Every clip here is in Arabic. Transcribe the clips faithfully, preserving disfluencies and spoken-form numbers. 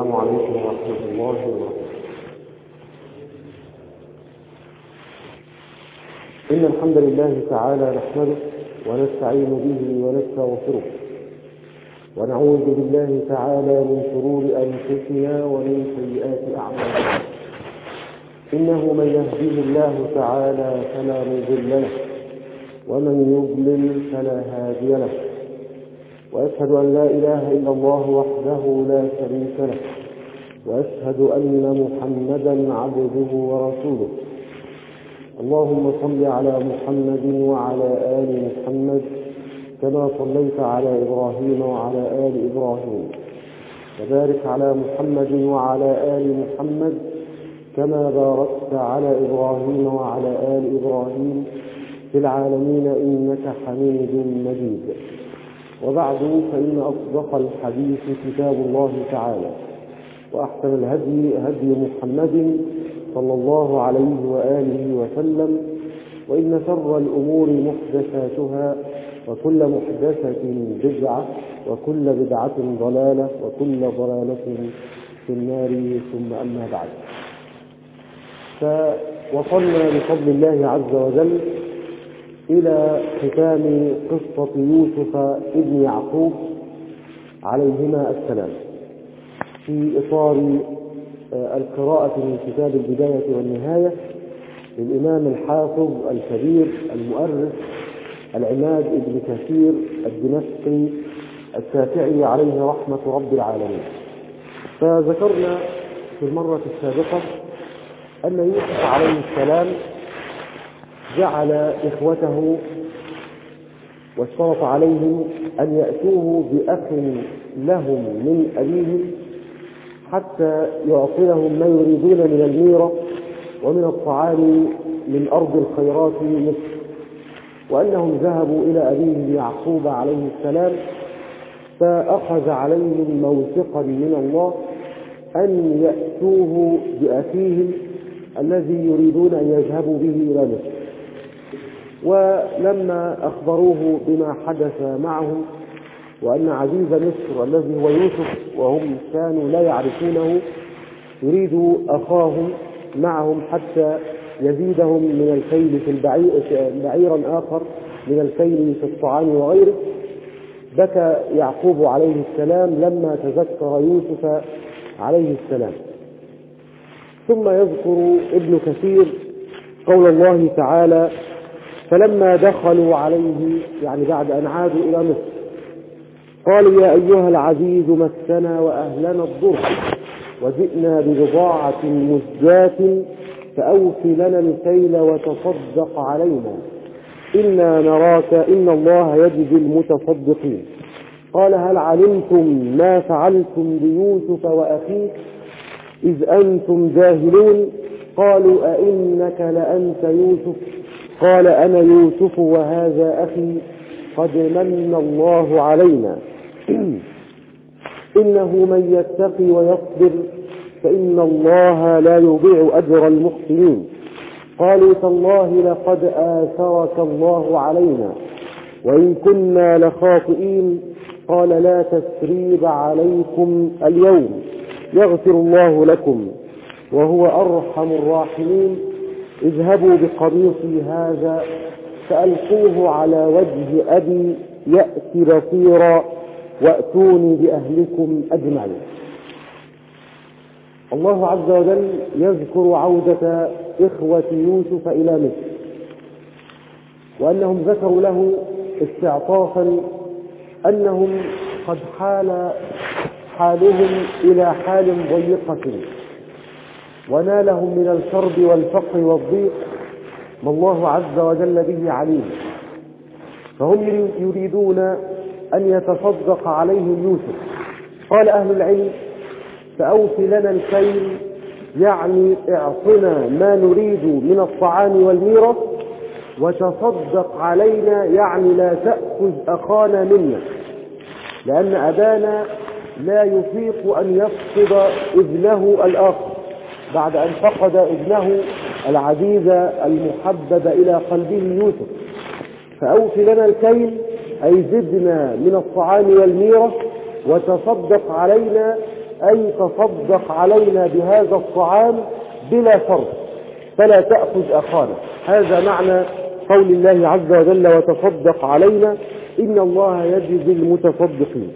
السلام عليكم ورحمة الله وبركاته. إن الحمد لله تعالى نحمده ونستعين به ونستغفره ونعوذ بالله تعالى من شرور أنفسنا ومن سيئات أعمالنا. إنه من يهديه الله تعالى فلا مضل له ومن يضلل فلا هادي له، وأشهد أن لا إله إلا الله وحده لا شريك له، وأشهد أن محمدا عبده ورسوله. اللهم صل على محمد وعلى آل محمد كما صليت على إبراهيم وعلى آل إبراهيم، وبارك على محمد وعلى آل محمد كما باركت على إبراهيم وعلى آل إبراهيم في العالمين إنك حميد مجيد. وبعد، فإن أصدق الحديث كتاب الله تعالى، وأحسن الهدي هدي محمد صلى الله عليه وآله وسلم، وإن شر الأمور محدثاتها، وكل محدثة بدعة، وكل بدعة ضلالة، وكل ضلالة في النار. ثم أما بعد، فوصلنا بفضل الله عز وجل إلى ختام قصة يوسف ابن يعقوب عليهما السلام في إطار القراءة من كتاب البداية والنهاية للإمام الحافظ الكبير المؤرخ العماد ابن كثير الدمشقي الشافعي عليه رحمة رب العالمين. فذكرنا في المرة السابقة أن يوسف عليه السلام جعل إخوته واشترط عليهم أن يأتوه بأخ لهم من أبيهم حتى يعطيهم ما يريدون من الميرة ومن الطعام من أرض الخيرات مصر، وأنهم ذهبوا إلى أبيهم يعقوب عليه السلام فأخذ عليهم موثقا من الله أن يأتوه بأخيهم الذي يريدون أن يذهبوا به إلى مصر. ولما أخبروه بما حدث معهم وأن عزيز مصر الذي هو يوسف وهم كانوا لا يعرفونه يريد أخاهم معهم حتى يزيدهم من الكيل في البعير بعيرا آخر من الكيل في الطعام وغيره، بكى يعقوب عليه السلام لما تذكر يوسف عليه السلام. ثم يذكر ابن كثير قول الله تعالى: فلما دخلوا عليه، يعني بعد أن عادوا إلى مصر، قالوا: يا أيها العزيز مسنا وأهلنا الضر وجئنا ببضاعة مزجاة فأوف لنا الكيل وتصدق علينا إنا نراك إن الله يجزي المتصدقين. قال: هل علمتم ما فعلتم بيوسف وأخيه إذ أنتم جاهلون؟ قالوا: أئنك لأنت يوسف؟ قال: أنا يوسف وهذا أخي قد من الله علينا إنه من يتقي ويصبر فإن الله لا يضيع أجر المحسنين. قالوا: تالله لقد آثرك الله علينا وإن كنا لخاطئين. قال: لا تثريب عليكم اليوم يغفر الله لكم وهو أرحم الراحمين. اذهبوا بقميصي هذا فألقوه على وجه أبي يأتي بصيرا وأتوني بأهلكم أجمعين. الله عز وجل يذكر عودة إخوة يوسف إلى مصر، وأنهم ذكروا له استعطافا أنهم قد حال حالهم إلى حال ضيقة ونالهم من الكرب والفقر والضيق ما الله عز وجل به عليم، فهم يريدون أن يتصدق عليهم يوسف. قال أهل العلم: فأوف لنا الكيل، يعني اعطنا ما نريد من الطعام والميرة، وتصدق علينا، يعني لا تأخذ أخانا منا، لأن أبانا لا يطيق أن يفقد ابنه الآخر بعد أن فقد ابنه العزيز المحبب إلى قلبه يوسف. فأوف لنا الكيل أي زدنا من الطعام والميرة وتصدق علينا أي تصدق علينا بهذا الطعام بلا شرط فلا تأخذ أخانا. هذا معنى قول الله عز وجل وتصدق علينا إن الله يجزي المتصدقين.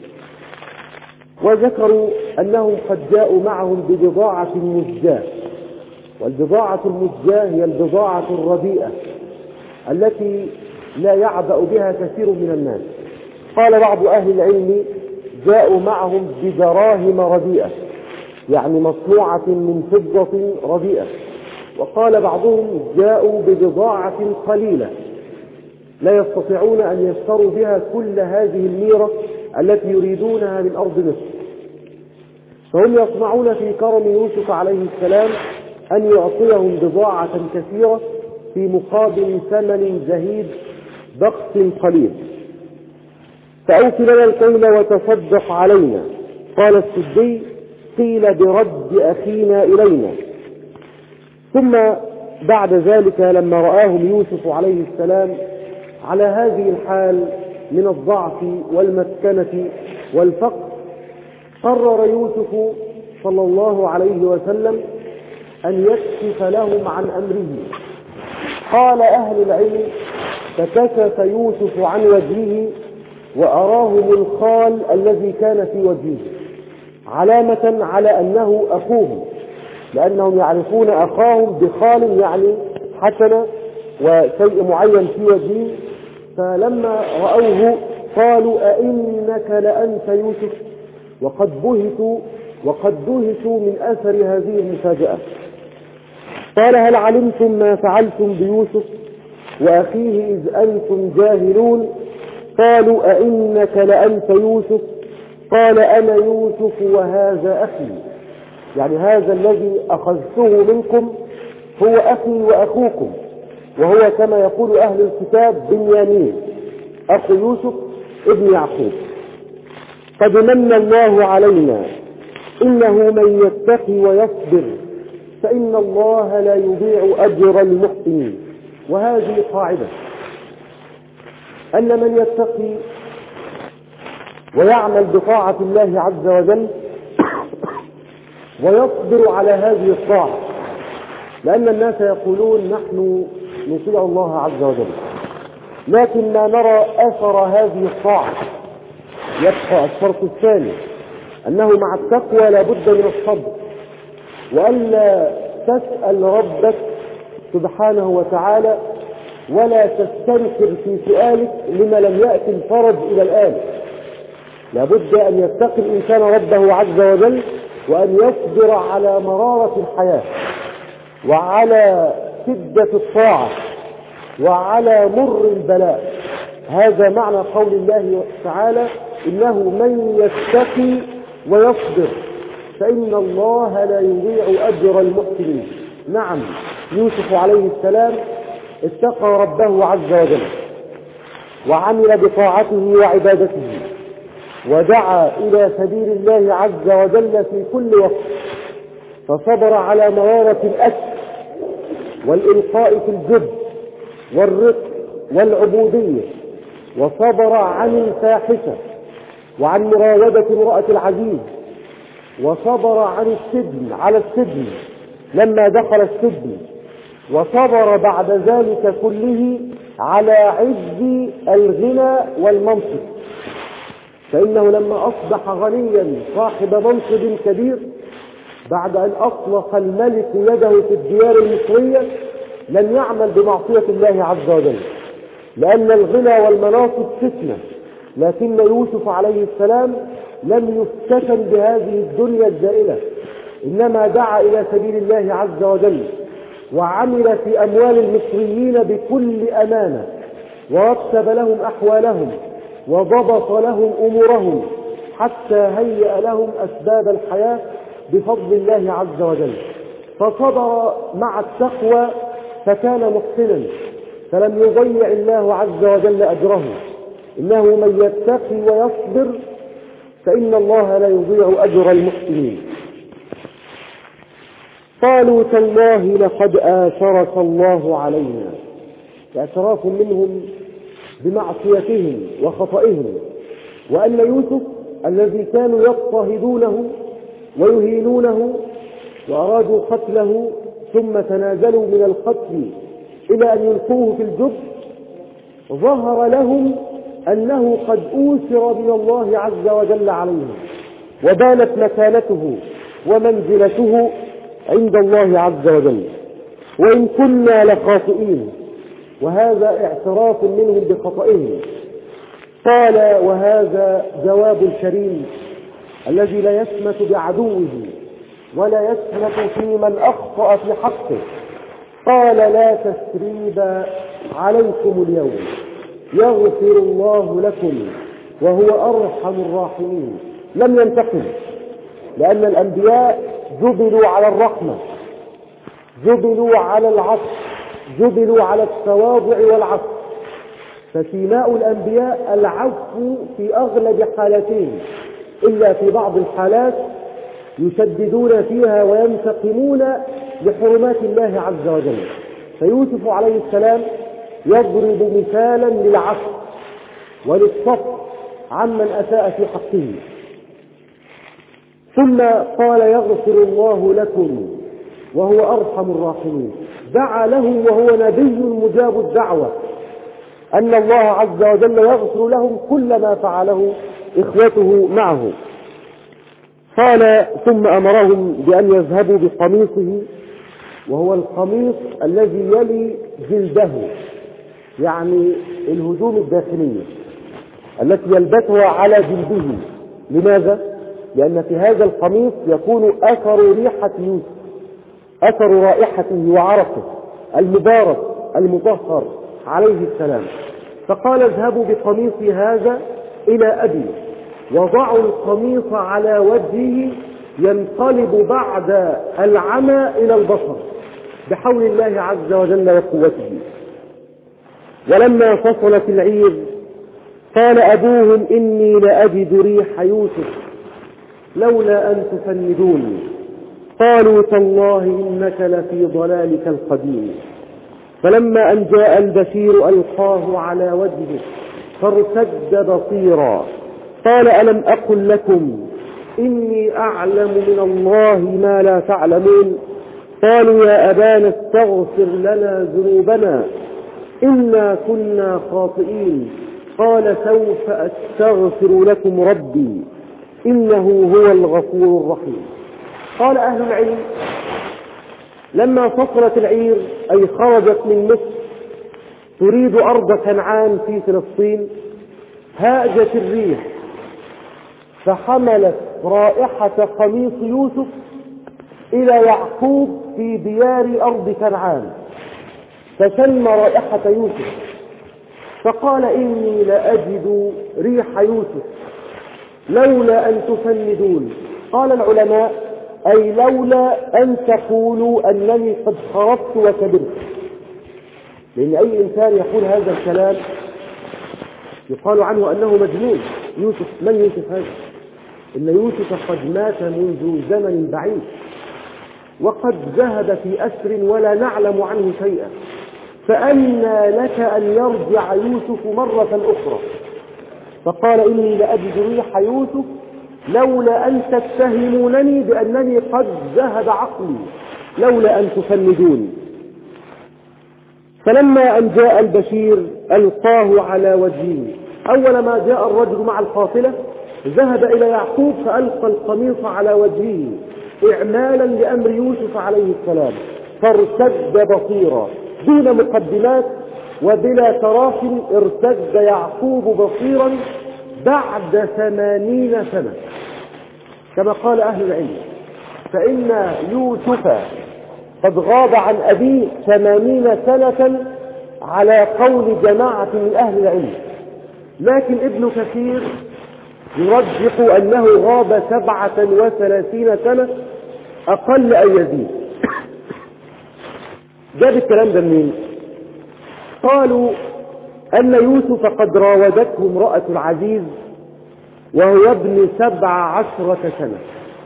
وذكروا أنهم قد جاءوا معهم ببضاعة مزجاة، والبضاعة المزجاة هي البضاعة الرديئة التي لا يعبأ بها كثير من الناس. قال بعض أهل العلم جاءوا معهم بدراهم رديئة، يعني مصنوعة من فضة رديئة. وقال بعضهم جاءوا ببضاعة قليلة لا يستطيعون أن يشتروا بها كل هذه الميرة التي يريدونها من أرض مصر، فهم يطمعون في كرم يوسف عليه السلام أن يعطيهم بضاعة كثيرة في مقابل ثمن زهيد بخس قليل. فأوف لنا الكيل وتصدق علينا. قال السدي قيل برد أخينا إلينا. ثم بعد ذلك لما رآهم يوسف عليه السلام على هذه الحال من الضعف والمسكنة والفقر، قرر يوسف صلى الله عليه وسلم أن يكشف لهم عن أمره. قال أهل العلم فكشف يوسف عن وجهه وأراهم الخال الذي كان في وجهه، علامة على أنه أخوهم، لأنهم يعرفون أخاهم بخال يعني حسنة وشيء معين في وجهه. فلما رأوه قالوا أئنك لأنت يوسف، وقد بهتوا وقد دهشوا من أثر هذه المفاجأة. قال هل علمتم ما فعلتم بيوسف وأخيه إذ أنتم جاهلون؟ قالوا أئنك لأنت يوسف؟ قال أنا يوسف وهذا أخي، يعني هذا الذي أخذته منكم هو أخي وأخوكم، وهو كما يقول أهل الكتاب بنيامين أخو يوسف ابن يعقوب. قد من الله علينا إنه من يتقي ويصبر فإن الله لا يضيع أجر المحسنين. وهذه قاعدة أن من يتقي ويعمل بطاعة الله عز وجل ويصبر على هذه الطاعة، لأن الناس يقولون نحن نطيع الله عز وجل لكن ما نرى أثر هذه الطاعة. يبقى الشرط الثاني أنه مع التقوى لا بد من الصبر، وألا تسأل ربك سبحانه وتعالى ولا تستنكر في سؤالك لما لم يأتي الفرج إلى الآن. لا بد أن يتقي الإنسان ربه عز وجل وأن يصبر على مرارة الحياة وعلى شدة الطاعة وعلى مر البلاء. هذا معنى قول الله تعالى إنه من يتقي ويصبر فإن الله لا يضيع أجر المحسنين. نعم، يوسف عليه السلام اتقى ربه عز وجل وعمل بطاعته وعبادته ودعا إلى سبيل الله عز وجل في كل وقت، فصبر على مرارة الأكل والإلقاء في الجد والرق والعبودية، وصبر عن الفاحشة وعن مراودة امرأة العزيز، وصبر عن السجن على السجن لما دخل السجن، وصبر بعد ذلك كله على عز الغنى والمنصب، فإنه لما أصبح غنيا صاحب منصب كبير بعد أن أطلق الملك يده في الديار المصرية لم يعمل بمعصية الله عز وجل، لأن الغنى والمناصب فتنة، لكن يوسف عليه السلام لم يفتتن بهذه الدنيا الزائلة، إنما دعا إلى سبيل الله عز وجل وعمل في أموال المصريين بكل أمانة، ورتب لهم أحوالهم وضبط لهم أمورهم حتى هيأ لهم أسباب الحياة بفضل الله عز وجل. فصبر مع التقوى فكان محسنا، فلم يضيع الله عز وجل أجره. إنه من يتقي ويصبر فإن الله لا يضيع أجر المحسنين. قالوا تالله لقد آثرك الله علينا، اعتراف منهم بمعصيتهم وخطئهم، وأن يوسف الذي كانوا يضطهدونه ويهينونه وأرادوا قتله، ثم تنازلوا من القتل إلى أن يلقوه في الجب، ظهر لهم أنه قد أوسر من الله عز وجل عليهم، وبانت مكانته ومنزلته عند الله عز وجل، وإن كنا لخاطئين. وهذا اعتراف منهم بخطئهم. قال: وهذا جواب الكريم الذي لا يسمت بعدوه ولا يسمت في من أخطأ في حقه. قال: لا تثريب عليكم اليوم، يغفر الله لكم وهو أرحم الراحمين. لم ينتقم، لأن الأنبياء جبلوا على الرحمة، جبلوا على العطف، جبلوا على التواضع والعفو. فسيماء الأنبياء العفو في أغلب حالتين، إلا في بعض الحالات يشددون فيها وينتقمون لحرمات الله عز وجل. فيوسف عليه السلام يضرب مثالا للعفو وللصف عمن أساء في حقه. ثم قال: يغفر الله لكم وهو أرحم الراحمين. دعا له وهو نبي مجاب الدعوة أن الله عز وجل يغفر لهم كل ما فعله إخوته معه. قال: ثم أمرهم بأن يذهبوا بقميصه، وهو القميص الذي يلي جلده، يعني الهدوم الداخلية التي يلبسها على جلده. لماذا؟ لأن في هذا القميص يكون أثر ريحة يوسف، أثر رائحته وعرقه المبارك المطهر عليه السلام. فقال: اذهبوا بقميصي هذا إلى أبي وضعوا القميص على وجهه ينقلب بعد العمى إلى البصر بحول الله عز وجل وقوته. ولما فصلت العير قال أبوهم: إني لأجد ريح يوسف لولا أن تفندوني. قالوا: تالله إنك لفي ضلالك القديم. فلما أن جاء البشير ألقاه على وجهه فارتد بصيرا. قال: ألم أقل لكم إني أعلم من الله ما لا تعلمون؟ قالوا: يا أبانا استغفر لنا ذنوبنا إنا كنا خاطئين. قال: سوف أستغفر لكم ربي إنه هو الغفور الرحيم. قال أهل العلم: لما فصلت العير أي خرجت من مصر تريد أرض كنعان في فلسطين، هاجت الريح فحملت رائحة قميص يوسف إلى يعقوب في ديار أرض كنعان، فشم رائحة يوسف فقال: إني لأجد ريح يوسف لولا أن تفندون. قال العلماء: أي لولا أن تقولوا أنني قد خرجت وكبرت. لأن أي إنسان يقول هذا الكلام يقال عنه أنه مجنون. يوسف من يوسف هذا؟ إن يوسف قد مات منذ زمن بعيد، وقد ذهب في أسر ولا نعلم عنه شيئا، فأنى لك أن يرجع يوسف مرة أخرى؟ فقال: إني لأجد ريح يوسف لولا أن تتهمونني بأنني قد ذهب عقلي، لولا أن تفندوني. فلما أن جاء البشير ألقاه على وجهه. أول ما جاء الرجل مع القافلة ذهب إلى يعقوب فألقى القميص على وجهه إعمالا لأمر يوسف عليه السلام، فارتد بصيرا دون مقدمات وبلا تراخ. ارتد يعقوب بصيرا بعد ثمانين سنة كما قال أهل العلم، فإن يوسف قد غاب عن أبيه ثمانين سنة على قول جماعة من أهل العلم، لكن ابن كثير يرجح أنه غاب سبعة وثلاثين سنة أقل أن يزيد. جاب الكلام ده منين؟ قالوا أن يوسف قد راودته امرأة العزيز وهو ابن سبع عشرة سنة،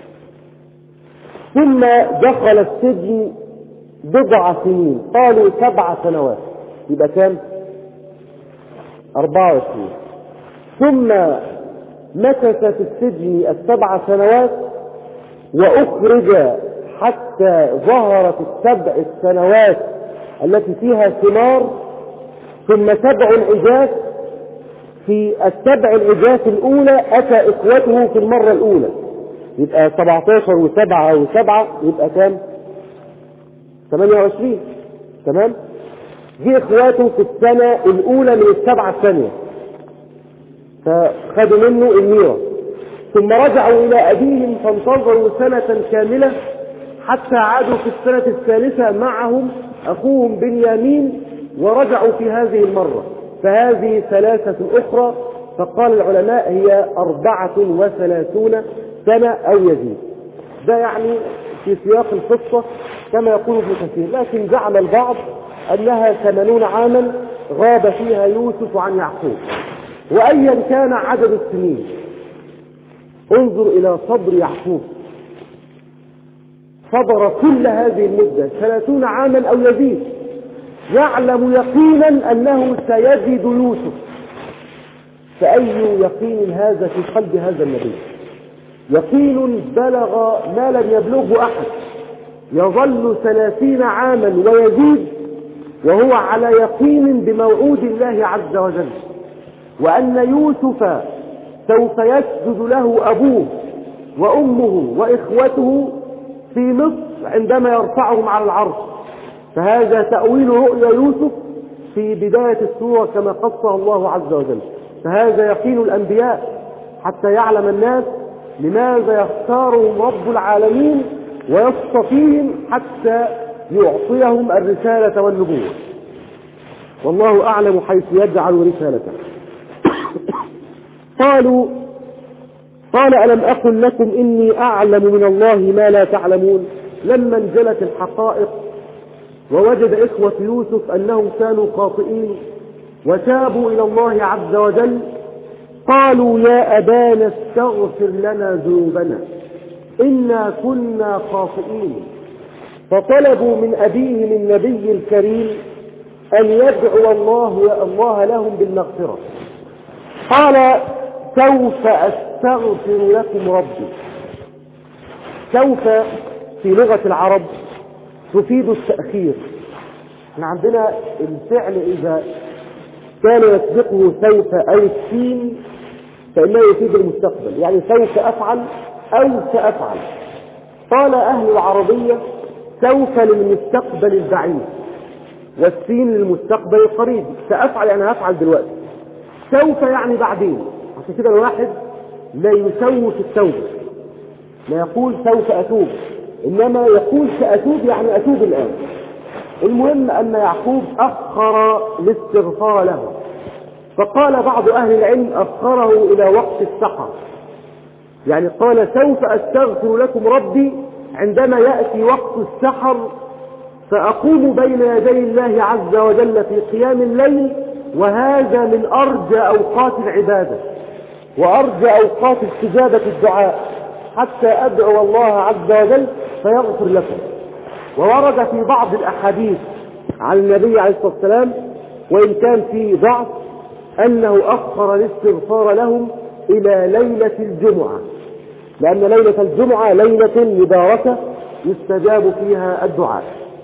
ثم دخل السجن بضع سنين. قالوا سبع سنوات، يبقى كام؟ أربعة وعشرين. ثم مكث في السجن السبع سنوات وأخرج حتى ظهرت السبع السنوات التي فيها ثمار، ثم سبع عجاف. في السبع العجاف الأولى أتى إخوته في المرة الأولى، يبقى سبعتاشر وسبعة وسبعة يبقى كام؟ ثمانية وعشرين. تمام؟ جه إخواته في السنة الأولى من السبعة الثانية فخدوا منه الميرة، ثم رجعوا إلى أبيهم فانتظروا سنة كاملة حتى عادوا في السنة الثالثة معهم أخوهم بنيامين ورجعوا في هذه المرة، فهذه ثلاثة أخرى. فقال العلماء هي أربعة وثلاثون سنة أو يزيد. ده يعني في سياق القصة كما يقول ابن كثير، لكن زعم البعض أنها ثمانون عاما غاب فيها يوسف عن يعقوب. وأيا كان عدد السنين، انظر إلى صبر يعقوب، صبر كل هذه المدة ثلاثون عاما أو يزيد، يعلم يقينا أنه سيجد يوسف. فأي يقين هذا في قلب هذا النبي؟ يقين بلغ ما لم يبلغه أحد. يظل ثلاثين عاما ويزيد وهو على يقين بموعود الله عز وجل، وأن يوسف سوف يسجد له أبوه وأمه وإخوته في مصر عندما يرفعهم على العرش. فهذا تأويل رؤيا يوسف في بداية السورة كما قصها الله عز وجل. فهذا يقين الأنبياء حتى يعلم الناس لماذا يختارهم رب العالمين ويصطفيهم حتى يعطيهم الرسالة والنبوة، والله أعلم حيث يجعل رسالته. قالوا قال ألم أقل لكم إني أعلم من الله ما لا تعلمون. لما انجلت الحقائق ووجد إخوة يوسف أنهم كانوا خاطئين وتابوا إلى الله عز وجل، قالوا يا أبانا استغفر لنا ذنوبنا إنا كنا خاطئين. فطلبوا من أبيهم النبي الكريم أن يدعو الله الله لهم بالمغفرة. قال سوف أستغفر لكم ربي. سوف في لغة العرب تفيد التأخير. احنا عندنا الفعل إذا كان يسبقه سوف أو السين فإنه يفيد المستقبل، يعني سوف أفعل أو سأفعل. قال أهل العربية سوف للمستقبل البعيد والسين للمستقبل القريب. سأفعل يعني هفعل دلوقتي، سوف يعني بعدين. عشان كده الواحد لا يسوف التوبة، لا يقول سوف أتوب، إنما يقول سأتوب يعني أتوب الآن. المهم أن يعقوب أخر الاستغفار له، فقال بعض أهل العلم أخره إلى وقت السحر، يعني قال سوف أستغفر لكم ربي عندما يأتي وقت السحر فأقوم بين يدي الله عز وجل في قيام الليل، وهذا من أرجى أوقات العبادة وأرجى أوقات استجابة الدعاء، حتى أدعو الله عز وجل فيغفر لكم. وورد في بعض الأحاديث عن النبي عليه الصلاة والسلام وإن كان في ضعف أنه أخر الاستغفار لهم إلى ليلة الجمعة، لأن ليلة الجمعة ليلة مباركة يستجاب فيها الدعاء.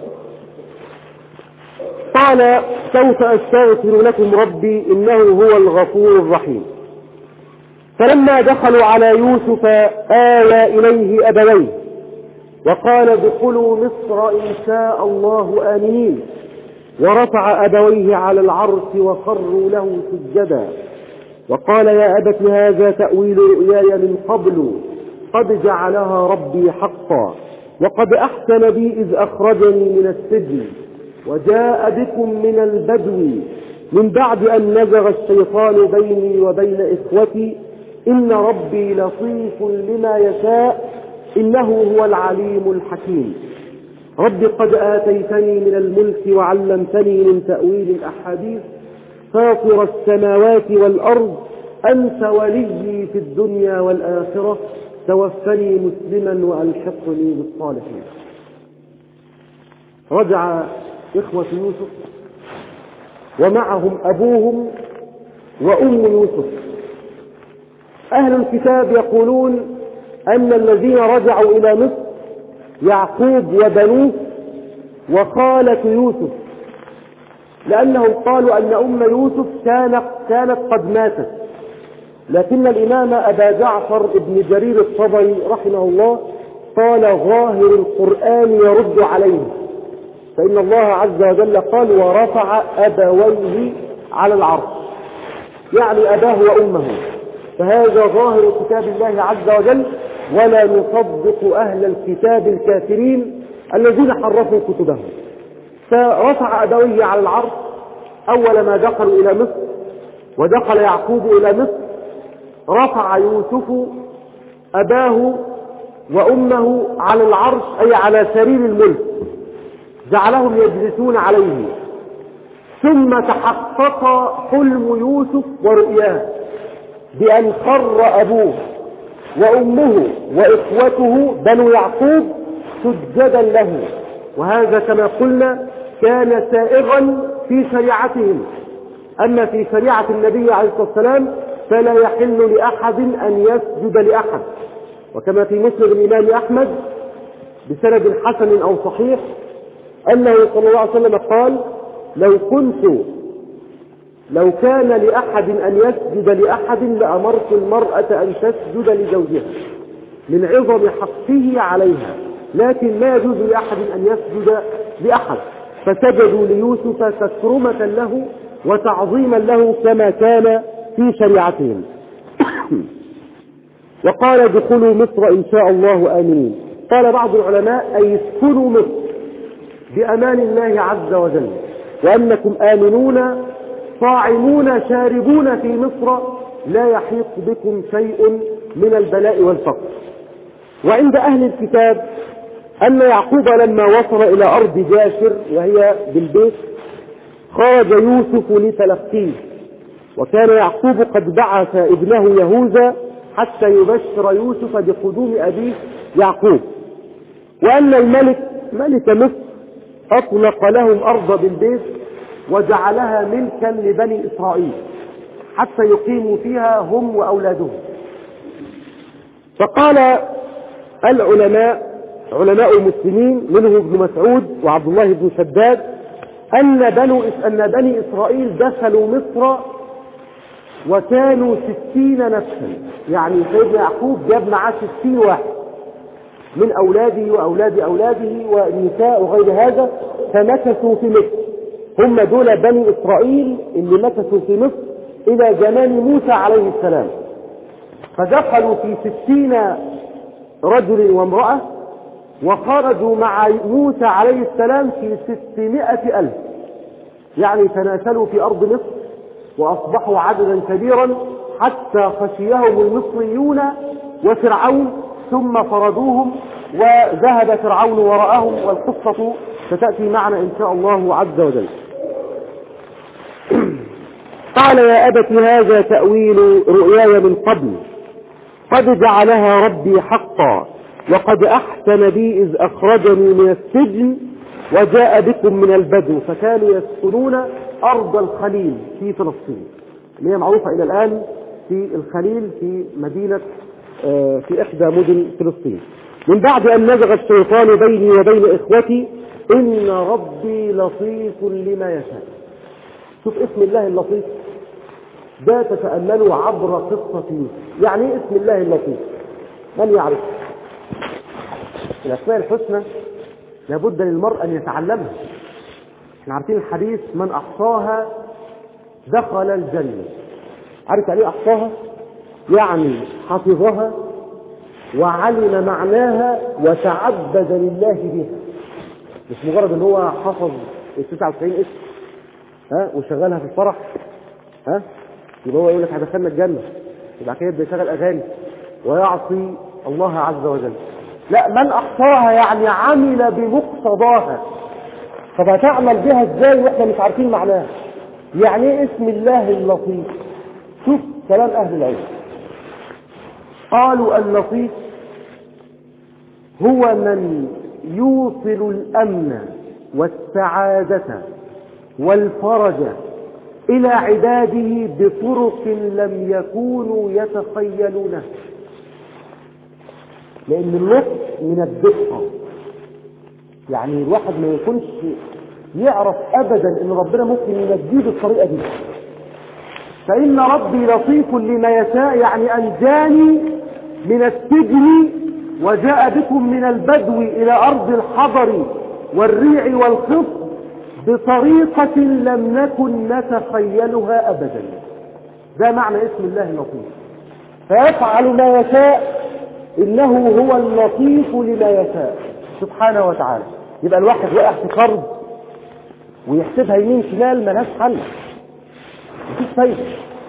قال سوف أستغفر لكم ربي إنه هو الغفور الرحيم. فلما دخلوا على يوسف آوى إليه أبويه وقال ادخلوا مصر إن شاء الله آمنين، ورفع أبويه على العرش وخروا له سجدا وقال يا أبت هذا تأويل رؤياي من قبل قد جعلها ربي حقا وقد أحسن بي إذ أخرجني من السجن وجاء بكم من البدو من بعد أن نزغ الشيطان بيني وبين إخوتي إن ربي لطيف لما يشاء إنه هو العليم الحكيم. رب قد آتيتني من الملك وعلمتني من تأويل الأحاديث فاطر السماوات والأرض أنت ولي في الدنيا والآخرة توفني مسلما وألحقني بالصالحين. رجع إخوة يوسف ومعهم أبوهم وأم يوسف. أهل الكتاب يقولون أن الذين رجعوا إلى مصر يعقوب وبنوه وخالة يوسف، لأنهم قالوا أن أم يوسف كانت كانت قد ماتت. لكن الإمام أبا جعفر ابن جرير الطبري رحمه الله قال ظاهر القرآن يرد عليه، فإن الله عز وجل قال ورفع أبويه على العرش، يعني أباه وأمه، فهذا ظاهر كتاب الله عز وجل، ولا نصدق أهل الكتاب الكافرين الذين حرفوا كتبهم. فرفع أبويه على العرش أول ما دخلوا إلى مصر، ودخل يعقوب إلى مصر رفع يوسف أباه وأمه على العرش، أي على سرير الملك، جعلهم يجلسون عليه. ثم تحقق حلم يوسف ورؤياه بأن خر أبوه وأمه وإخوته بنو يعقوب سجدا له، وهذا كما قلنا كان سائغا في شريعتهم. أما في شريعة النبي عليه الصلاة والسلام فلا يحل لأحد أن يسجد لأحد، وكما في مسند الإمام أحمد بسند حسن أو صحيح أنه صلى الله عليه وسلم قال لو كنت لو كان لأحد أن يسجد لأحد لأمرت المرأة أن تسجد لزوجها من عظم حقه عليها، لكن لا يجوز لأحد أن يسجد لأحد، فسجدوا ليوسف تكرمة له وتعظيما له كما كان في شريعتهم. وقال ادخلوا مصر إن شاء الله آمنين. قال بعض العلماء أي اسكنوا مصر بأمان الله عز وجل، وأنكم آمنون صاعمون شاربون في مصر لا يحيق بكم شيء من البلاء والفقر. وعند أهل الكتاب أن يعقوب لما وصل إلى أرض جاشر وهي بالبيت خرج يوسف لتلقيه، وكان يعقوب قد بعث ابنه يهوذا حتى يبشر يوسف بقدوم أبيه يعقوب، وأن الملك ملك مصر أطلق لهم أرض بالبيت وجعلها ملكا لبني إسرائيل حتى يقيموا فيها هم وأولادهم. فقال العلماء علماء المسلمين منهم ابن مسعود وعبد الله بن شداد أن, بنو أن بني إسرائيل دخلوا مصر وكانوا ستين نفسا، يعني سيدنا يعقوب جاب معاه ستين واحد من أولاده وأولاد أولاده والنساء وغير هذا، فمكثوا في مصر. هم دول بني إسرائيل اللي مكثوا في مصر إلى زمان موسى عليه السلام، فدخلوا في ستين رجل وامرأة، وخرجوا مع موسى عليه السلام في ستمائة ألف، يعني تناسلوا في أرض مصر وأصبحوا عددا كبيرا حتى خشيهم المصريون وفرعون، ثم فرضوهم وذهب فرعون وراءهم، والقصة ستأتي معنا إن شاء الله عز وجل. قال يا أبت هذا تأويل رؤياي من قبل قد جعلها ربي حقا وقد أحسن بي إذ أخرجني من السجن وجاء بكم من البدو. فكانوا يسكنون أرض الخليل في فلسطين اللي هي معروفة إلى الآن في الخليل في مدينة في إحدى مدن فلسطين. من بعد أن نزغ الشيطان بيني وبين إخوتي إن ربي لطيف لما يشاء. شوف اسم الله اللطيف ده تتأمله عبر قصة يوسف. يعني ايه اسم الله اللطيف؟ من يعرف؟ الأسماء الحسنى لابد للمرء أن يتعلمها. احنا عارفين الحديث من أحصاها دخل الجنة. عارف يعني ايه أحصاها؟ يعني حفظها وعلم معناها وتعبد لله بها، مش مجرد ان هو حفظ تسعة وتسعين اسم ها وشغلها في الفرح ها يبقى هو يقول لك هدخلنا الجنة، يبقى كده يبدا يشغل اغاني ويعصي الله عز وجل. لا، من احصاها يعني عمل بمقتضاها. طب هتعمل بها ازاي واحنا مش عارفين معناها؟ يعني ايه اسم الله اللطيف؟ شوف كلام اهل العلم، قالوا اللطيف هو من يوصل الأمن والسعادة والفرج إلى عباده بطرق لم يكونوا يتخيلونها. لأن اللطف من الدقة، يعني الواحد ما يكونش يعرف أبدا إن ربنا ممكن ينجيه بالطريقة دي. فإن ربي لطيف لما يشاء، يعني أنجاني من السجن وجاء بكم من البدو إلى أرض الحضر والريع والخف بطريقة لم نكن نتخيلها أبدا. ده معنى اسم الله اللطيف. فيفعل ما يشاء، إنه هو اللطيف لما يشاء سبحانه وتعالى. يبقى الواحد وقع في قرض ويحسبها يمين شمال ملهاش حل، مفيش فايدة،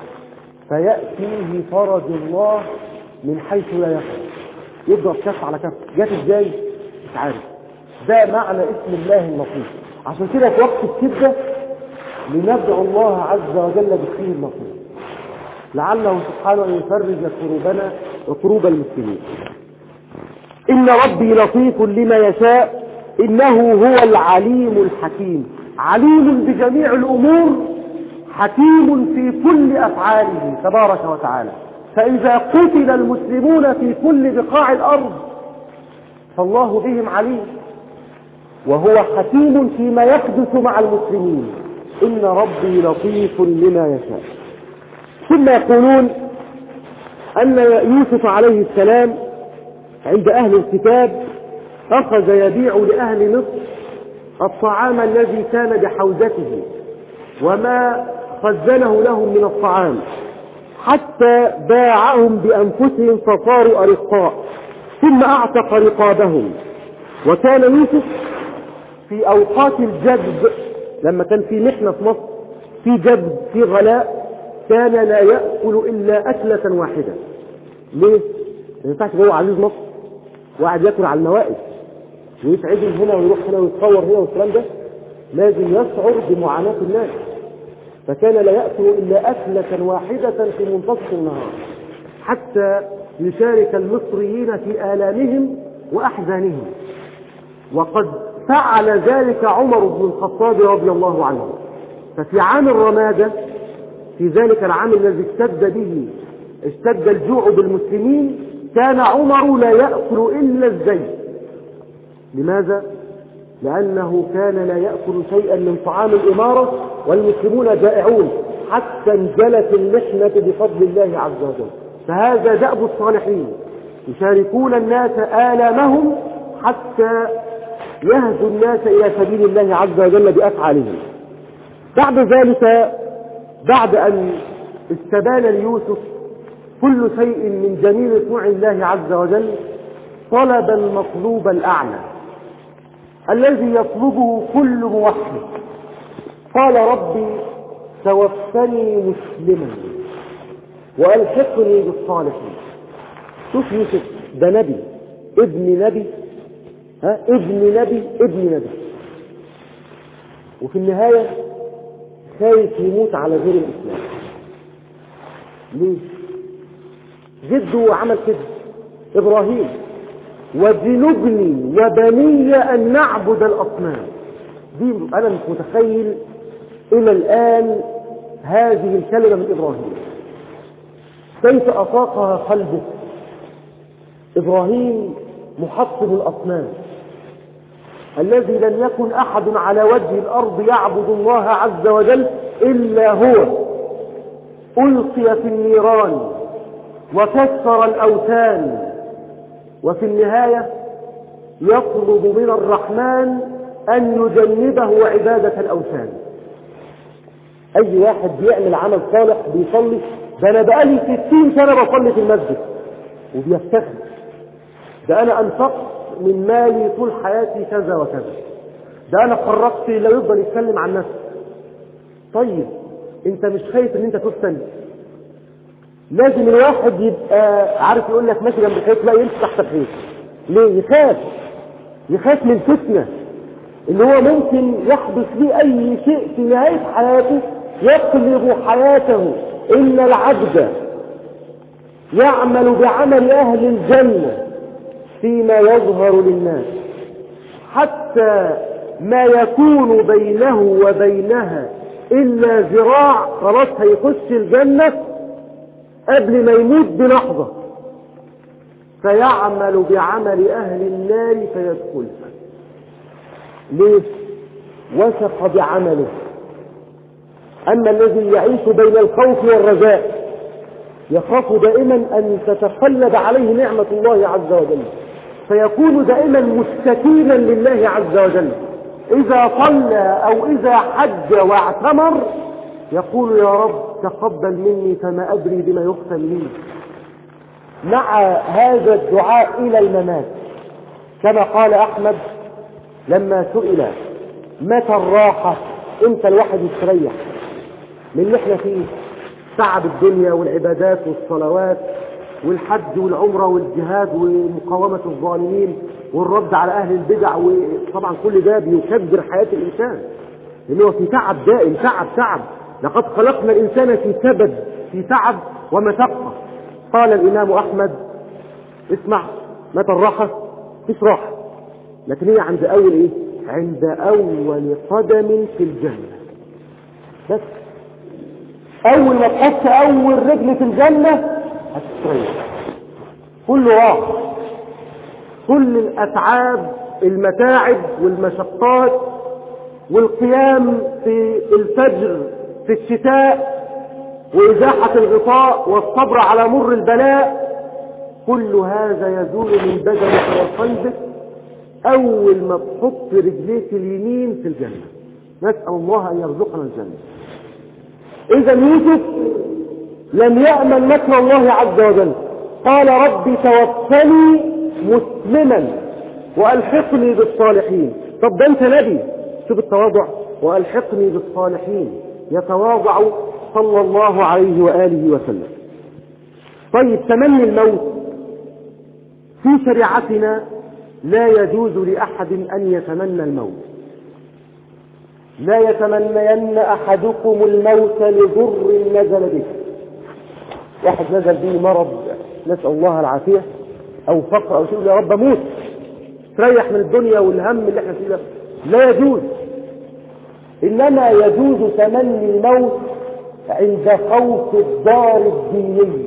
فيأتيه فرج الله من حيث لا يخاف، يضرب كف على كف. جات ازاي؟ مش عارف. ده معنى اسم الله اللطيف. عشان كده في وقت الشدة لندعو الله عز وجل بالخير اللطيف، لعله سبحانه أن يفرج كروبنا وكروب المسلمين. إن ربي لطيف لما يشاء، إنه هو العليم الحكيم. عليم بجميع الأمور، حكيم في كل أفعاله تبارك وتعالى. فإذا قتل المسلمون في كل بقاع الأرض فالله بهم عليم، وهو حكيم فيما يحدث مع المسلمين. إن ربي لطيف لما يشاء. ثم يقولون أن يوسف عليه السلام عند أهل الكتاب أخذ يبيع لأهل مصر الطعام الذي كان بحوزته وما خزنه لهم من الطعام، حتى باعهم بأنفسهم فصاروا أرقاء، ثم أعتق رقابهم. وكان يوسف في أوقات الجدب، لما كان في محنة في مصر، في جدب، في غلاء، كان لا يأكل إلا أكلة واحدة. ليه؟ ما ينفعش هو عزيز مصر وقاعد ياكل على الموائد ويتعدل هنا ويروح هنا ويتصور هنا والكلام ده، لازم يشعر بمعاناة الناس. فكان لا يأكل إلا أكلة واحدة في منتصف النهار، حتى يشارك المصريين في آلامهم وأحزانهم. وقد فعل ذلك عمر بن الخطاب رضي الله عنه. ففي عام الرمادة، في ذلك العام الذي اشتد به اشتد الجوع بالمسلمين، كان عمر لا يأكل إلا الزيت. لماذا؟ لأنه كان لا يأكل شيئا من طعام الإمارة والمسلمون جائعون، حتى انجلت المحنة بفضل الله عز وجل. فهذا دأب الصالحين، يشاركون الناس آلامهم حتى يهدوا الناس إلى سبيل الله عز وجل بأفعالهم. بعد ذلك، بعد أن استبان ليوسف كل شيء من جميل صنع الله عز وجل، طلب المطلوب الأعلى الذي يطلبه كل موحد. قال ربي توفني مسلما وألحقني بالصالحين. شوف يوسف ده نبي، ابن نبي، ها ابن نبي ابن نبي، وفي النهاية خايف يموت على غير الإسلام. ليه؟ جده عمل كده، إبراهيم: وجنبني وبني أن نعبد الأصنام. دي أنا مش متخيل إلى الآن هذه الكلمة من إبراهيم كيف أطاقها قلبه. إبراهيم محطم الأصنام، الذي لم يكن أحد على وجه الأرض يعبد الله عز وجل إلا هو، ألقي في النيران وكسر الأوثان، وفي النهاية يطلب من الرحمن أن يجنبه عبادة الأوثان. أي واحد بيعمل عمل صالح بيصلي، ده أنا بقالي ستين سنة بصلي في المسجد، وبيفتخر ده أنا أنفقت من مالي طول حياتي كذا وكذا، ده أنا قررت لا يفضل يتكلم عن نفسه. طيب أنت مش خايف إن أنت تفتن؟ لازم الواحد يبقى عارف يقول لك ماشي جنب الحيط، لا يمشي تحت الحيط. ليه؟ يخاف يخاف من فتنة اللي هو ممكن يحدث به أي شيء في نهاية حياته يقلب حياته. إن العبد يعمل بعمل أهل الجنة فيما يظهر للناس، حتى ما يكون بينه وبينها إلا ذراع، خلاص هيخش الجنة قبل ما يموت بلحظة. فيعمل بعمل أهل النار فيدخلها. ليه؟ وثق بعمله. أما الذي يعيش بين الخوف والرجاء يخاف دائما أن تتقلب عليه نعمة الله عز وجل، فيكون دائما مستكينا لله عز وجل. إذا صلى أو إذا حج واعتمر يقول يا رب تقبل مني فما أدري بما يختم لي، مع هذا الدعاء إلى الممات. كما قال أحمد لما سئل متى الراحة، امتى الواحد يستريح من اللي احنا فيه، تعب الدنيا والعبادات والصلوات والحج والعمرة والجهاد ومقاومة الظالمين والرد على أهل البدع، وطبعا كل ده بيكدر حياة الإنسان لأنه في تعب دائم، تعب تعب لقد خلقنا الإنسان في كبد، في تعب ومشقة. قال الإمام أحمد اسمع، متى الراحة؟ مفيش راحة، لكن هي عند أول إيه؟ عند أول قدم في الجنة. بس أول ما تحط أول رجل في الجنة هتستريح، كله راح، كل الأتعاب المتاعب والمشقات والقيام في الفجر في الشتاء وإزاحة الغطاء والصبر على مر البلاء، كل هذا يزول من بدنك وقلبك أول ما تحط رجليك اليمين في الجنة. نسأل الله أن يرزقنا الجنة. إذا يوسف لم يأمن مكر الله عز وجل، قال ربي توفني مسلما وألحقني بالصالحين. طب ده أنت نبي، شوف التواضع، وألحقني بالصالحين، يتواضع صلى الله عليه وآله وسلم. طيب تمني الموت في شريعتنا لا يجوز لأحد أن يتمنى الموت. لا يتمنين أحدكم الموت لضر نزل به، واحد نزل به مرض نسأل الله العافية أو فقر أو شيء، يا رب موت تريح من الدنيا والهم اللي احنا فيه ده، لا يجوز. إنما يجوز تمني الموت عند خوف الدار الديني،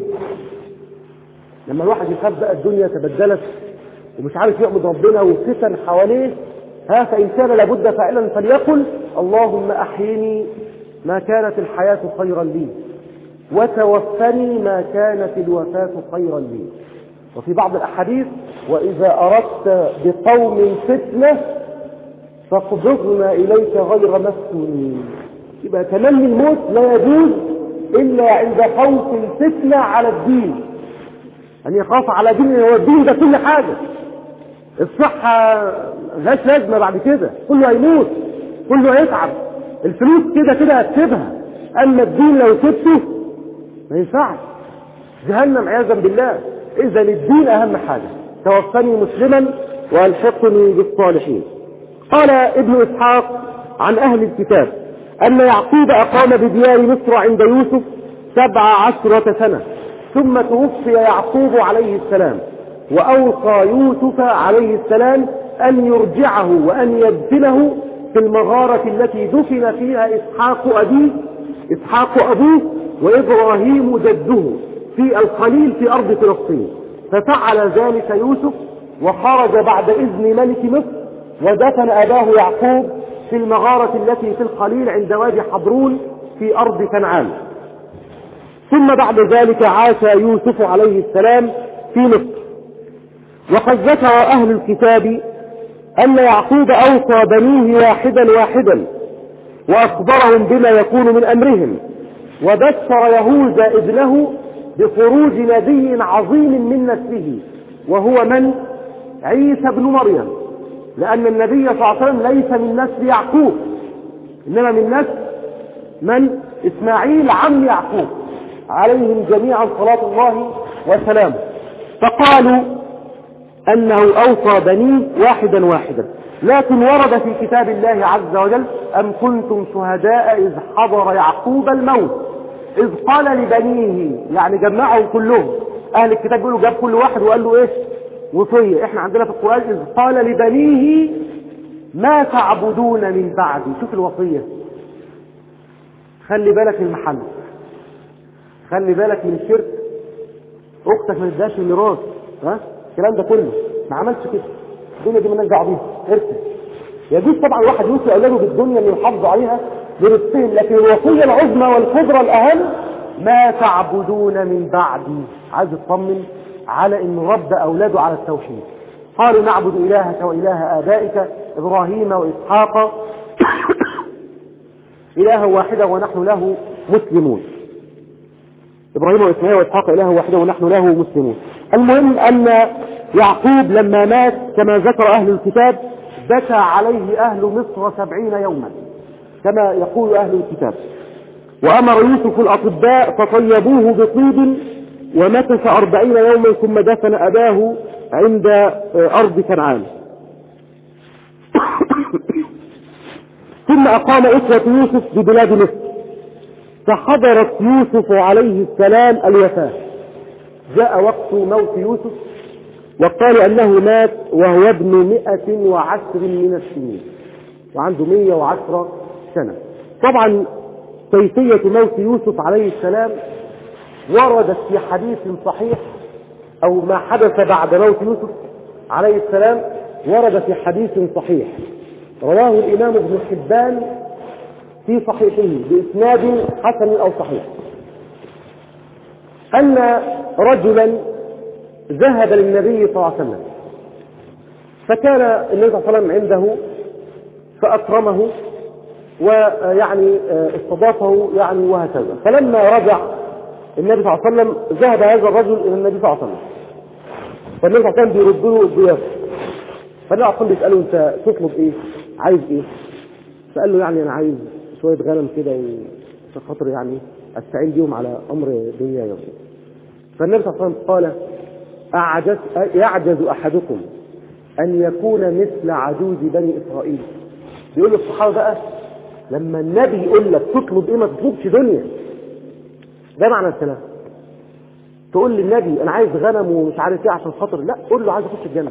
لما الواحد يخاف بقى الدنيا تبدلت ومش عارف يعبد ربنا وفتن حواليه، ها فإن كان لابد فعلا فليقل اللهم أحيني ما كانت الحياة خيرا لي وتوفني ما كانت الوفاة خيرا لي. وفي بعض الأحاديث وإذا أردت بقوم فتنة فاقبضنا إليك غير مفتونين. يبقى تمني الموت لا يجوز إلا عند خوف الفتنة على الدين، أن يخاف على دين، هو الدين ده كل حاجة. الصحة ملهاش لازمة بعد كده، كله هيموت، كله هيتعب، الفلوس كده كده هتسيبها، أما الدين لو سبته ما ينفعش، جهنم عياذا بالله. إذا الدين أهم حاجة. توفني مسلما وألحقني بالصالحين. قال ابن إسحاق عن أهل الكتاب أن يعقوب أقام بديار مصر عند يوسف سبع عشرة سنة، ثم توفي يعقوب عليه السلام، وأوصى يوسف عليه السلام أن يرجعه وأن يدفنه في المغارة التي دفن فيها إسحاق أبيه إسحاق أبوه وإبراهيم جده في الخليل في أرض فلسطين. ففعل ذلك يوسف وخرج بعد إذن ملك مصر ودفن أباه يعقوب في المغارة التي في الخليل عند وادي حبرون في أرض كنعان. ثم بعد ذلك عاش يوسف عليه السلام في مصر. وقد ذكر أهل الكتاب أن يعقوب أوصى بنيه واحدا واحدا وأخبرهم بما يكون من أمرهم، وبشر يهوذا ابنه بخروج نبي عظيم من نسله، وهو من؟ عيسى بن مريم، لأن النبي صلى الله عليه وسلم ليس من نسل يعقوب، إنما من نسل من؟ إسماعيل عم يعقوب عليهم جميعا صلاة الله وسلامه. فقالوا أنه أوصى بنيه واحدا واحدا. لكن ورد في كتاب الله عز وجل أم كنتم شهداء إذ حضر يعقوب الموت إذ قال لبنيه، يعني جمعهم كلهم. أهل الكتاب يقولوا جاب كل واحد وقال له إيه؟ وصية. إحنا عندنا في القرآن إذ قال لبنيه ما تعبدون من بعدي. شوف الوصية، خلي بالك من المحل، خلي بالك من الشرك، أختك ما تداش الميراث، ها الكلام ده كله ما عملش كده، الدنيا دي مالناش دعوه بيها، ارسل. يجوز طبعا الواحد يوصي اولاده بالدنيا اللي يحافظوا عليها برزقهم، لكن الوصيه العظمى والقدره الاهم ما تعبدون من بعدي. عايز يطمن على ان رب اولاده على التوحيد. قالوا نعبد الهك واله ابائك ابراهيم واسحاق الها واحدا ونحن له مسلمون. ابراهيم واسماعيل واسحاق اله واحدا ونحن له مسلمون. المهم ان يعقوب لما مات كما ذكر اهل الكتاب بكى عليه اهل مصر سبعين يوما كما يقول اهل الكتاب، وامر يوسف الاطباء فطيبوه بطيب ومكث أربعين يوما ثم دفن اباه عند ارض كنعان. ثم اقام اسرة يوسف ببلاد مصر، فحضرت يوسف عليه السلام الوفاة. جاء وقت موت يوسف وقال انه مات وهو ابن مئة وعشر من السنين وعنده مئة وعشرة سنة. طبعا كيفية موت يوسف عليه السلام وردت في حديث صحيح، او ما حدث بعد موت يوسف عليه السلام ورد في حديث صحيح رواه الامام ابن حبان في صحيحه باسناد حسن او صحيح، ان رجلا ذهب للنبي صلى الله عليه وسلم، فكان النبي صلى الله عليه وسلم عنده فاكرمه ويعني استضافه يعني وهكذا. فلما رجع النبي صلى الله عليه وسلم ذهب هذا الرجل الى النبي صلى الله عليه وسلم، فالنبي صلى الله عليه وسلم بيرد له الضيافه، فالنبي صلى الله عليه وسلم بيساله انت تطلب ايه؟ عايز ايه؟ فقال له يعني انا عايز شويه غنم كده عشان خاطر يعني استعين بيهم على امر دنيا يوم. فالنبي صلى الله عليه وسلم قال أعجز يعجز احدكم ان يكون مثل عجوز بني اسرائيل. بيقول للصحابه بقى لما النبي يقول لك تطلب ايه ما تطلبش دنيا، ده معنى الكلام. تقول للنبي انا عايز غنم ومش عارف ايه عشان خاطر، لا قول له عايز اخش الجنه،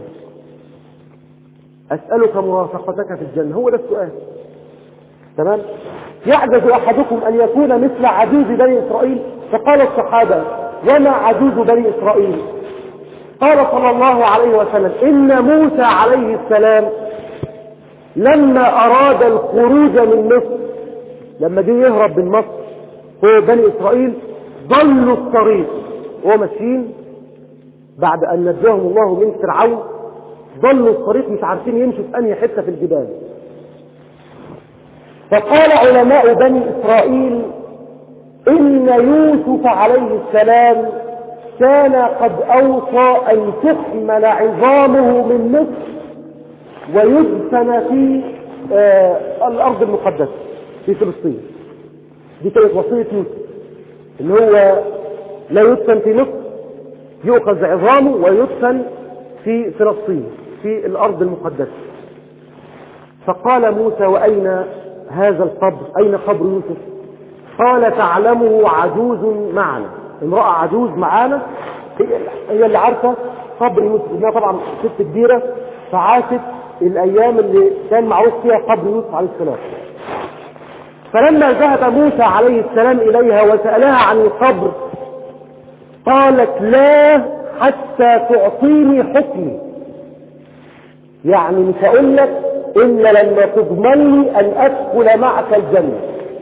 اسالك مرافقتك في الجنه، هو ده السؤال. تمام. يعجز احدكم ان يكون مثل عجوز بني اسرائيل. فقال الصحابه وما عجوز بني اسرائيل؟ قال صلى الله عليه وسلم ان موسى عليه السلام لما اراد الخروج من مصر، لما جه يهرب من مصر هو بني اسرائيل ضلوا الطريق وهو ماشيين بعد ان نجاهم الله من فرعون، ضلوا الطريق مش عارفين يمشوا في انهي حته في الجبال. فقال علماء بني اسرائيل ان يوسف عليه السلام كان قد اوصى ان تحمل عظامه من مصر ويدفن في آه الارض المقدسه في فلسطين. دي كانت وصيه يوسف ان هو لا يدفن في مصر، يؤخذ عظامه ويدفن في فلسطين في الارض المقدسه. فقال موسى واين هذا القبر؟ اين قبر يوسف؟ قال تعلمه عجوز معنا، امراه عجوز معانا هي اللي عارفه قبر يوسف، انها طبعا ست كبيره فعاشت الايام اللي كان معروف فيها قبر يوسف عليه السلام. فلما ذهب موسى عليه السلام اليها وسالها عن القبر قالت لا حتى تعطيني حكمي، يعني مش هقول لك الا لما تضمن لي ان ادخل معك الجنه.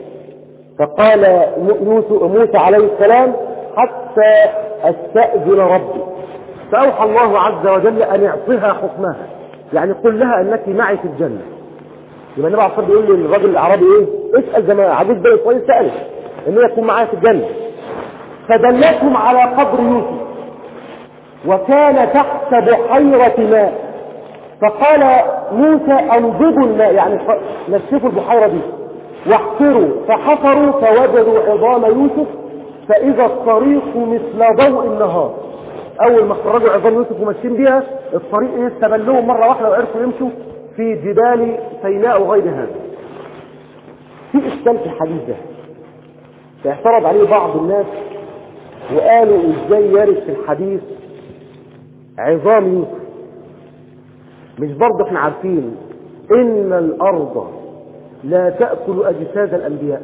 فقال موسى عليه السلام حتى استاذن ربي، فاوحى الله عز وجل ان يعطيها حكمها، يعني قل لها انك معي في الجنه. يبقى النبي عليه الصلاه والسلام بيقول للراجل الاعرابي ايه؟ اسال زي ما عجوز بني اسرائيل سالت ان هي تكون معايا في الجنه. فدلتهم على قبر يوسف وكان تحت بحيره ماء، فقال موسى انضبوا الماء يعني نشفوا البحيره دي واحفروا، فحفروا فوجدوا عظام يوسف فاذا الطريق مثل ضوء النهار. اول ما خرجوا عظام يوسف وماشيين بيها الطريق ايه استبلهم مره واحده وعرفوا يمشوا في جبال سيناء وغير هذا. في اشكال في الحديث ده اعترض عليه بعض الناس وقالوا ازاي يرد في الحديث عظام يوسف؟ مش برضه احنا عارفين ان الارض لا تأكل اجساد الانبياء؟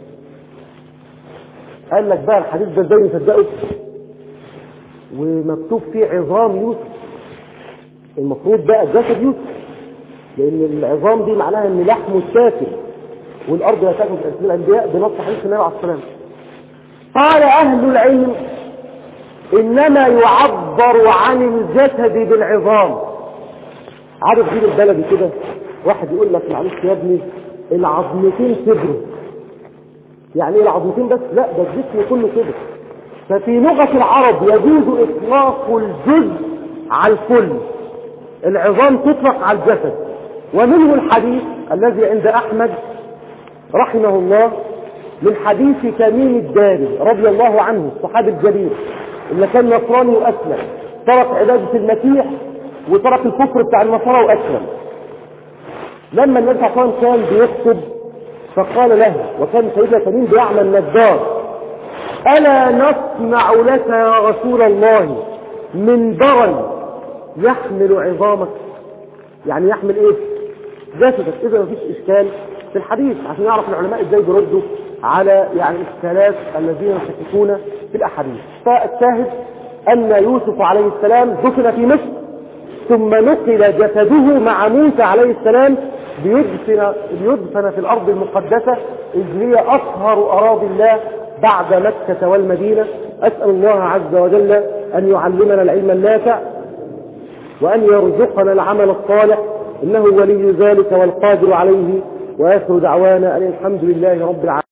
قال لك بقى الحديث ده ازاي نصدقه ومكتوب فيه عظام يوسف؟ المفروض بقى الجسد يوسف، لأن العظام دي معناها إن لحمه ساكن والأرض لا تأكل أجساد الأنبياء بنص حديث النبي عليه الصلاة والسلام. قال أهل العلم إنما يعبر عن الجسد بالعظام. عارف غير البلدي كده واحد يقول لك معلش يا ابني العظمتين كبروا، يعني ايه العظمتين بس؟ لا ده الجسم كله كبر. ففي لغة العرب يجوز إطلاق الجزء على الكل، العظام تطلق على الجسد. ومنه الحديث الذي عند أحمد رحمه الله من حديث تميم الداري رضي الله عنه الصحابي الجليل اللي كان نصراني وأسلم، ترك عبادة المسيح وترك الكفر بتاع النصارى وأسلم. لما النبي صلى الله عليه وسلم كان بيخطب فقال له، وكان سيدنا تميم بيعمل نجار: ألا نصنع لك يا رسول الله منبرا يحمل عظامك؟ يعني يحمل ايه؟ جسدك. اذا مفيش اشكال في الحديث، عشان يعرف العلماء ازاي بيردوا على يعني الاشكالات الذين يشككون في الاحاديث. فالشاهد ان يوسف عليه السلام دفن في مصر، ثم نقل جسده مع موسى عليه السلام ليدفن ليدفن في الارض المقدسه، اذ هي اطهر اراضي الله بعد مكه والمدينه. اسال الله عز وجل ان يعلمنا العلم النافع وأن يرزقنا العمل الصالح، إنه ولي ذلك والقادر عليه. وآخر دعوانا أن الحمد لله رب العالمين.